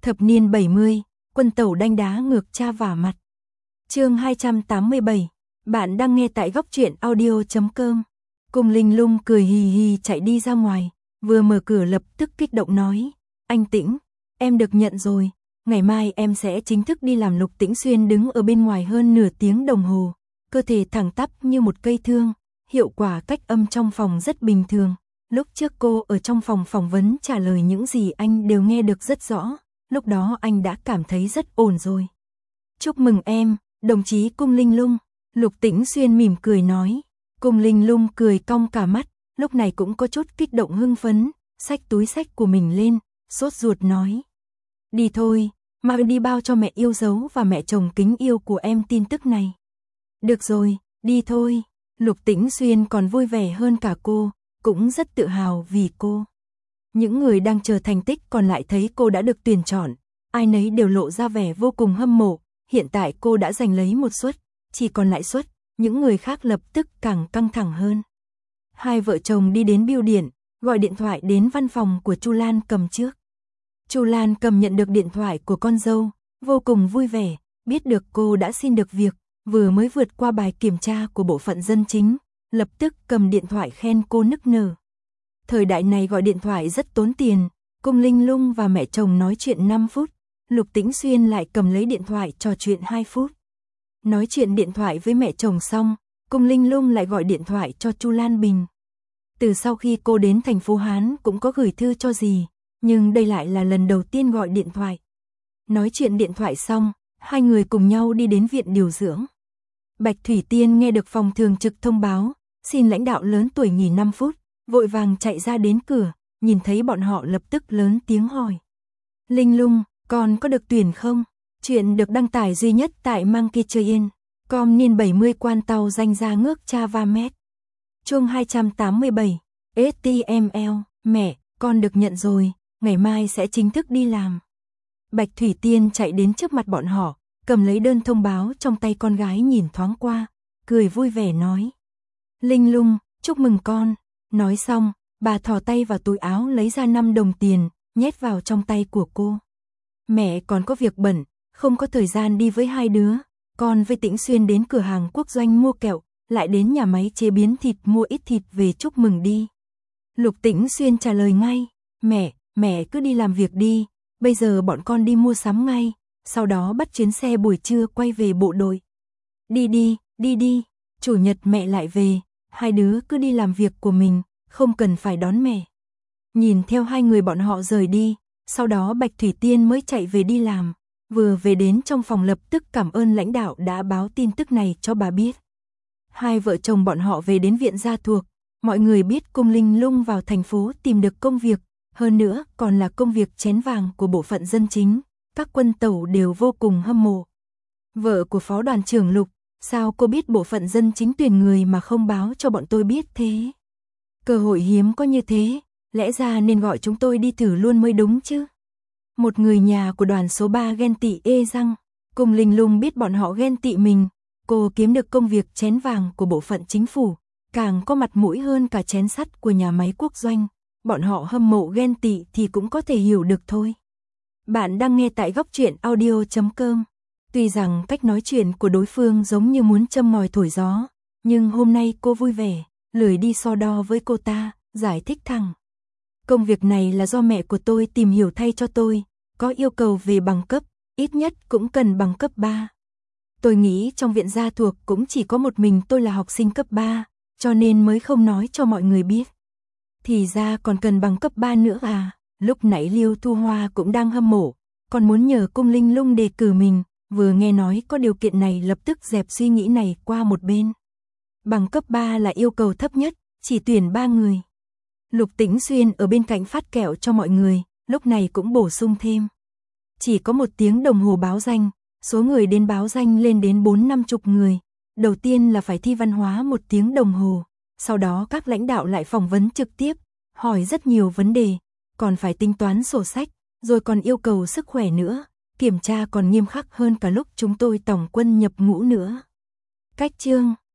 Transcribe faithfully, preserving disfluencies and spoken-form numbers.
Thập niên bảy mươi, quân tẩu đanh đá ngược cha vả mặt. Chương hai trăm tám mươi bảy. Bạn đang nghe tại góc truyện audio chấm com. Cung Linh Lung cười hì hì chạy đi ra ngoài, vừa mở cửa lập tức kích động nói: "Anh Tĩnh, em được nhận rồi, ngày mai em sẽ chính thức đi làm." Lục Tĩnh Xuyên đứng ở bên ngoài hơn nửa tiếng đồng hồ, cơ thể thẳng tắp như một cây thương, hiệu quả cách âm trong phòng rất bình thường. Lúc trước cô ở trong phòng phỏng vấn trả lời những gì anh đều nghe được rất rõ, lúc đó anh đã cảm thấy rất ổn rồi. "Chúc mừng em, đồng chí Cung Linh Lung." Lục Tĩnh Xuyên mỉm cười nói. Cung Linh Lung cười cong cả mắt, lúc này cũng có chút kích động hưng phấn, xách túi xách của mình lên, sốt ruột nói: "Đi thôi, mà đi bao cho mẹ yêu dấu và mẹ chồng kính yêu của em tin tức này." "Được rồi, đi thôi." Lục Tĩnh Xuyên còn vui vẻ hơn cả cô, cũng rất tự hào vì cô. Những người đang chờ thành tích còn lại thấy cô đã được tuyển chọn, ai nấy đều lộ ra vẻ vô cùng hâm mộ. Hiện tại cô đã giành lấy một suất, chỉ còn lại suất, những người khác lập tức càng căng thẳng hơn. Hai vợ chồng đi đến bưu điện, gọi điện thoại đến văn phòng của Chu Lan Cầm trước. Chu Lan Cầm nhận được điện thoại của con dâu, vô cùng vui vẻ, biết được cô đã xin được việc, vừa mới vượt qua bài kiểm tra của bộ phận dân chính, lập tức cầm điện thoại khen cô nức nở. Thời đại này gọi điện thoại rất tốn tiền, Cung Linh Lung và mẹ chồng nói chuyện năm phút, Lục Tĩnh Xuyên lại cầm lấy điện thoại trò chuyện hai phút. Nói chuyện điện thoại với mẹ chồng xong, Cung Linh Lung lại gọi điện thoại cho Chu Lan Bình. Từ sau khi cô đến thành phố Hán cũng có gửi thư cho dì, nhưng đây lại là lần đầu tiên gọi điện thoại. Nói chuyện điện thoại xong, hai người cùng nhau đi đến viện điều dưỡng. Bạch Thủy Tiên nghe được phòng thường trực thông báo, xin lãnh đạo lớn tuổi nghỉ năm phút, vội vàng chạy ra đến cửa, nhìn thấy bọn họ lập tức lớn tiếng hỏi: "Linh Lung, con có được tuyển không?" Chuyện được đăng tải duy nhất tại Monkey chấm com niên bảy mươi quan tàu danh ra ngước cha va mét. Chương hai trăm tám mươi bảy. ét tê em lờ, "Mẹ, con được nhận rồi, ngày mai sẽ chính thức đi làm." Bạch Thủy Tiên chạy đến trước mặt bọn họ, cầm lấy đơn thông báo trong tay con gái nhìn thoáng qua, cười vui vẻ nói: "Linh Lung, chúc mừng con." Nói xong, bà thò tay vào túi áo lấy ra năm đồng tiền, nhét vào trong tay của cô. "Mẹ còn có việc bận, không có thời gian đi với hai đứa, con với Tĩnh Xuyên đến cửa hàng Quốc Doanh mua kẹo, lại đến nhà máy chế biến thịt mua ít thịt về chúc mừng đi." Lục Tĩnh Xuyên trả lời ngay: "Mẹ, mẹ cứ đi làm việc đi, bây giờ bọn con đi mua sắm ngay, sau đó bắt chuyến xe buổi trưa quay về bộ đội." "Đi đi, đi đi, chủ nhật mẹ lại về, hai đứa cứ đi làm việc của mình, không cần phải đón mẹ." Nhìn theo hai người bọn họ rời đi, sau đó Bạch Thủy Tiên mới chạy về đi làm, vừa về đến trong phòng lập tức cảm ơn lãnh đạo đã báo tin tức này cho bà biết. Hai vợ chồng bọn họ về đến viện gia thuộc, mọi người biết Cung Linh Lung vào thành phố tìm được công việc, hơn nữa còn là công việc chén vàng của bộ phận dân chính, các quân tẩu đều vô cùng hâm mộ. "Vợ của phó đoàn trưởng Lục, sao cô biết bộ phận dân chính tuyển người mà không báo cho bọn tôi biết thế? Cơ hội hiếm có như thế, lẽ ra nên gọi chúng tôi đi thử luôn mới đúng chứ." Một người nhà của đoàn số ba ghen tị ê răng. Cung Linh Lung biết bọn họ ghen tị mình, cô kiếm được công việc chén vàng của bộ phận chính phủ, càng có mặt mũi hơn cả chén sắt của nhà máy Quốc Doanh, bọn họ hâm mộ ghen tị thì cũng có thể hiểu được thôi. Bạn đang nghe tại góc truyện audio chấm com. Tuy rằng cách nói chuyện của đối phương giống như muốn châm ngòi thổi gió, nhưng hôm nay cô vui vẻ, lười đi so đo với cô ta, giải thích thẳng: "Công việc này là do mẹ của tôi tìm hiểu thay cho tôi, có yêu cầu về bằng cấp, ít nhất cũng cần bằng cấp ba. Tôi nghĩ trong viện gia thuộc cũng chỉ có một mình tôi là học sinh cấp ba, cho nên mới không nói cho mọi người biết." Thì ra còn cần bằng cấp ba nữa à? Lúc nãy Liêu Thu Hoa cũng đang hâm mộ, còn muốn nhờ Cung Linh Lung đề cử mình, vừa nghe nói có điều kiện này lập tức dẹp suy nghĩ này qua một bên. Bằng cấp ba là yêu cầu thấp nhất, chỉ tuyển ba người. Lục Tĩnh Xuyên ở bên cạnh phát kẹo cho mọi người, lúc này cũng bổ sung thêm: "Chỉ có một tiếng đồng hồ báo danh, số người đến báo danh lên đến bốn năm chục người. Đầu tiên là phải thi văn hóa một tiếng đồng hồ, sau đó các lãnh đạo lại phỏng vấn trực tiếp, hỏi rất nhiều vấn đề, còn phải tính toán sổ sách, rồi còn yêu cầu sức khỏe nữa, kiểm tra còn nghiêm khắc hơn cả lúc chúng tôi tổng quân nhập ngũ nữa." Cách chương